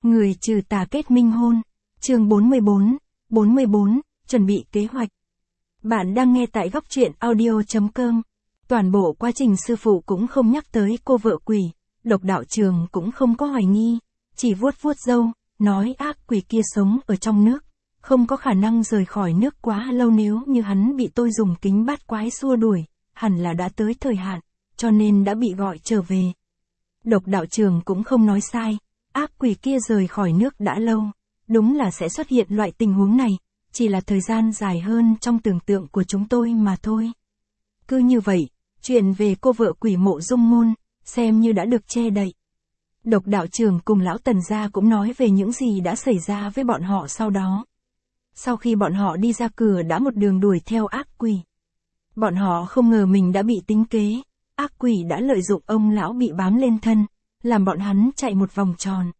Người trừ tà kết minh hôn. Chương 44, chuẩn bị kế hoạch. Bạn đang nghe tại góc truyện audio.com. Toàn bộ quá trình sư phụ cũng không nhắc tới cô vợ quỷ, Độc Đạo Trường cũng không có hoài nghi, chỉ vuốt vuốt râu, nói ác quỷ kia sống ở trong nước, không có khả năng rời khỏi nước quá lâu, nếu như hắn bị tôi dùng kính bát quái xua đuổi, hẳn là đã tới thời hạn, cho nên đã bị gọi trở về. Độc Đạo Trường cũng không nói sai, ác quỷ kia rời khỏi nước đã lâu, đúng là sẽ xuất hiện loại tình huống này, chỉ là thời gian dài hơn trong tưởng tượng của chúng tôi mà thôi. Cứ như vậy, chuyện về cô vợ quỷ Mộ Dung Ngôn, xem như đã được che đậy. Độc Đạo Trường cùng lão Tần gia cũng nói về những gì đã xảy ra với bọn họ sau đó. Sau khi bọn họ đi ra cửa đã một đường đuổi theo ác quỷ. Bọn họ không ngờ mình đã bị tính kế, ác quỷ đã lợi dụng ông lão bị bám lên thân, làm bọn hắn chạy một vòng tròn.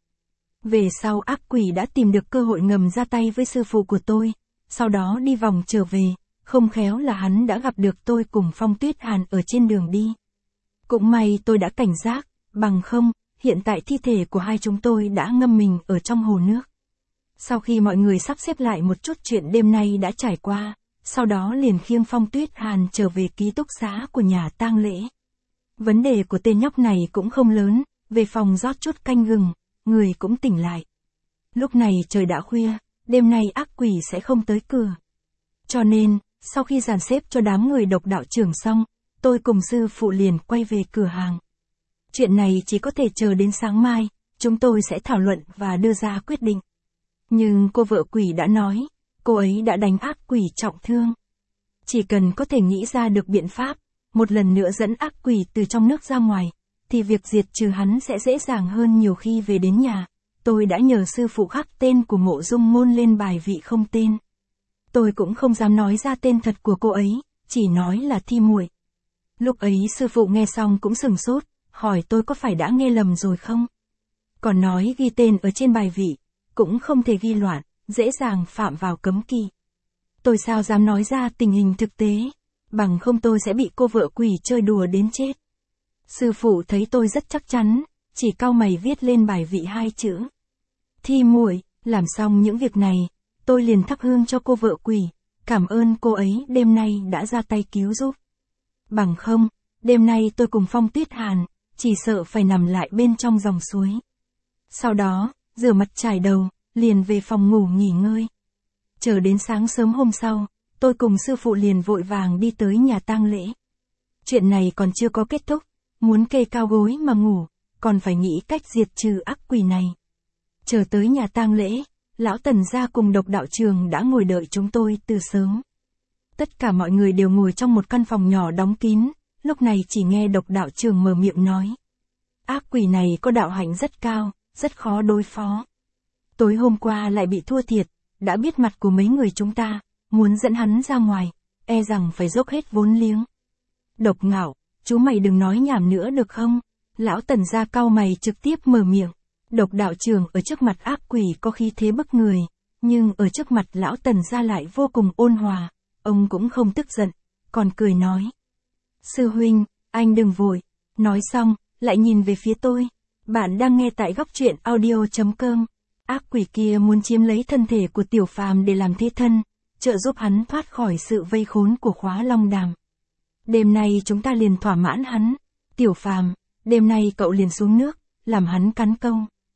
Về sau ác quỷ đã tìm được cơ hội ngầm ra tay với sư phụ của tôi, sau đó đi vòng trở về, không khéo là hắn đã gặp được tôi cùng Phong Tuyết Hàn ở trên đường đi. Cũng may tôi đã cảnh giác, bằng không, hiện tại thi thể của hai chúng tôi đã ngâm mình ở trong hồ nước. Sau khi mọi người sắp xếp lại một chút chuyện đêm nay đã trải qua, sau đó liền khiêng Phong Tuyết Hàn trở về ký túc xá của nhà tang lễ. Vấn đề của tên nhóc này cũng không lớn, về phòng rót chút canh gừng, người cũng tỉnh lại. Lúc này trời đã khuya, đêm nay ác quỷ sẽ không tới cửa. Cho nên, sau khi dàn xếp cho đám người Độc Đạo Trường xong, tôi cùng sư phụ liền quay về cửa hàng. Chuyện này chỉ có thể chờ đến sáng mai, chúng tôi sẽ thảo luận và đưa ra quyết định. Nhưng cô vợ quỷ đã nói, cô ấy đã đánh ác quỷ trọng thương. Chỉ cần có thể nghĩ ra được biện pháp, một lần nữa dẫn ác quỷ từ trong nước ra ngoài, thì việc diệt trừ hắn sẽ dễ dàng hơn nhiều khi về đến nhà. Tôi đã nhờ sư phụ khắc tên của Mộ Dung Ngôn lên bài vị không tên. Tôi cũng không dám nói ra tên thật của cô ấy, chỉ nói là Thi Muội. Lúc ấy sư phụ nghe xong cũng sửng sốt, hỏi tôi có phải đã nghe lầm rồi không? Còn nói ghi tên ở trên bài vị, cũng không thể ghi loạn, dễ dàng phạm vào cấm kỵ. Tôi sao dám nói ra tình hình thực tế, bằng không tôi sẽ bị cô vợ quỷ chơi đùa đến chết. Sư phụ thấy tôi rất chắc chắn, chỉ cau mày viết lên bài vị hai chữ. Thi Muội. Làm xong những việc này, tôi liền thắp hương cho cô vợ quỷ, cảm ơn cô ấy đêm nay đã ra tay cứu giúp. Bằng không, đêm nay tôi cùng Phong Tuyết Hàn, chỉ sợ phải nằm lại bên trong dòng suối. Sau đó, rửa mặt chải đầu, liền về phòng ngủ nghỉ ngơi. Chờ đến sáng sớm hôm sau, tôi cùng sư phụ liền vội vàng đi tới nhà tang lễ. Chuyện này còn chưa có kết thúc, muốn kê cao gối mà ngủ, còn phải nghĩ cách diệt trừ ác quỷ này. Chờ tới nhà tang lễ, lão Tần gia cùng Độc Đạo Trường đã ngồi đợi chúng tôi từ sớm. Tất cả mọi người đều ngồi trong một căn phòng nhỏ đóng kín, lúc này chỉ nghe Độc Đạo Trường mở miệng nói. Ác quỷ này có đạo hạnh rất cao, rất khó đối phó. Tối hôm qua lại bị thua thiệt, đã biết mặt của mấy người chúng ta, muốn dẫn hắn ra ngoài, e rằng phải dốc hết vốn liếng. Độc Ngạo, chú mày đừng nói nhảm nữa được không? Lão Tần gia cau mày trực tiếp mở miệng. Độc Đạo Trường ở trước mặt ác quỷ có khí thế bức người, nhưng ở trước mặt lão Tần gia lại vô cùng ôn hòa, ông cũng không tức giận, còn cười nói. Sư huynh, anh đừng vội. Nói xong, lại nhìn về phía tôi. Bạn đang nghe tại góc truyện audio.com. Ác quỷ kia muốn chiếm lấy thân thể của Tiểu Phàm để làm thế thân, trợ giúp hắn thoát khỏi sự vây khốn của Khóa Long Đàm. Đêm nay chúng ta liền thỏa mãn hắn. Tiểu Phàm, đêm nay cậu liền xuống nước, làm hắn cắn câu.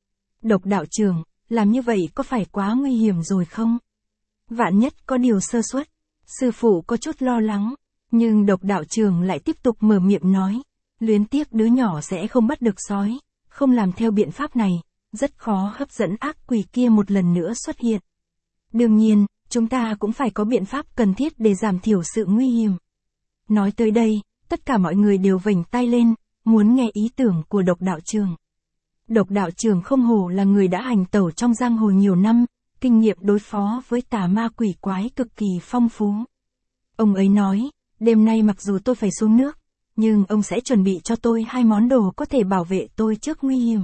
Độc Đạo Trường, làm như vậy có phải quá nguy hiểm rồi không? Vạn nhất có điều sơ suất. Sư phụ có chút lo lắng, nhưng Độc Đạo Trường lại tiếp tục mở miệng nói. Luyến tiếc đứa nhỏ sẽ không bắt được sói, không làm theo biện pháp này, rất khó hấp dẫn ác quỷ kia một lần nữa xuất hiện. Đương nhiên, chúng ta cũng phải có biện pháp cần thiết để giảm thiểu sự nguy hiểm. Nói tới đây, tất cả mọi người đều vểnh tai lên, muốn nghe ý tưởng của Độc Đạo Trường. Độc Đạo Trường không hổ là người đã hành tẩu trong giang hồ nhiều năm, kinh nghiệm đối phó với tà ma quỷ quái cực kỳ phong phú. Ông ấy nói, đêm nay mặc dù tôi phải xuống nước, nhưng ông sẽ chuẩn bị cho tôi 2 món đồ có thể bảo vệ tôi trước nguy hiểm.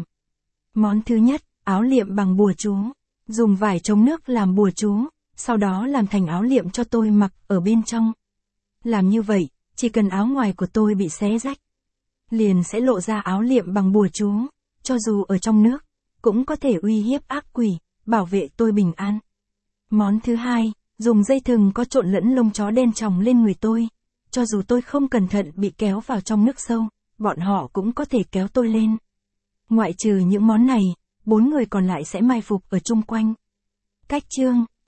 Món thứ nhất, áo liệm bằng bùa chú, dùng vải chống nước làm bùa chú, sau đó làm thành áo liệm cho tôi mặc ở bên trong. Làm như vậy, chỉ cần áo ngoài của tôi bị xé rách, liền sẽ lộ ra áo liệm bằng bùa chú, cho dù ở trong nước, cũng có thể uy hiếp ác quỷ, bảo vệ tôi bình an. Món thứ hai, dùng dây thừng có trộn lẫn lông chó đen chồng lên người tôi. Cho dù tôi không cẩn thận bị kéo vào trong nước sâu, bọn họ cũng có thể kéo tôi lên. Ngoại trừ những món này, 4 người còn lại sẽ mai phục ở chung quanh. Cách chương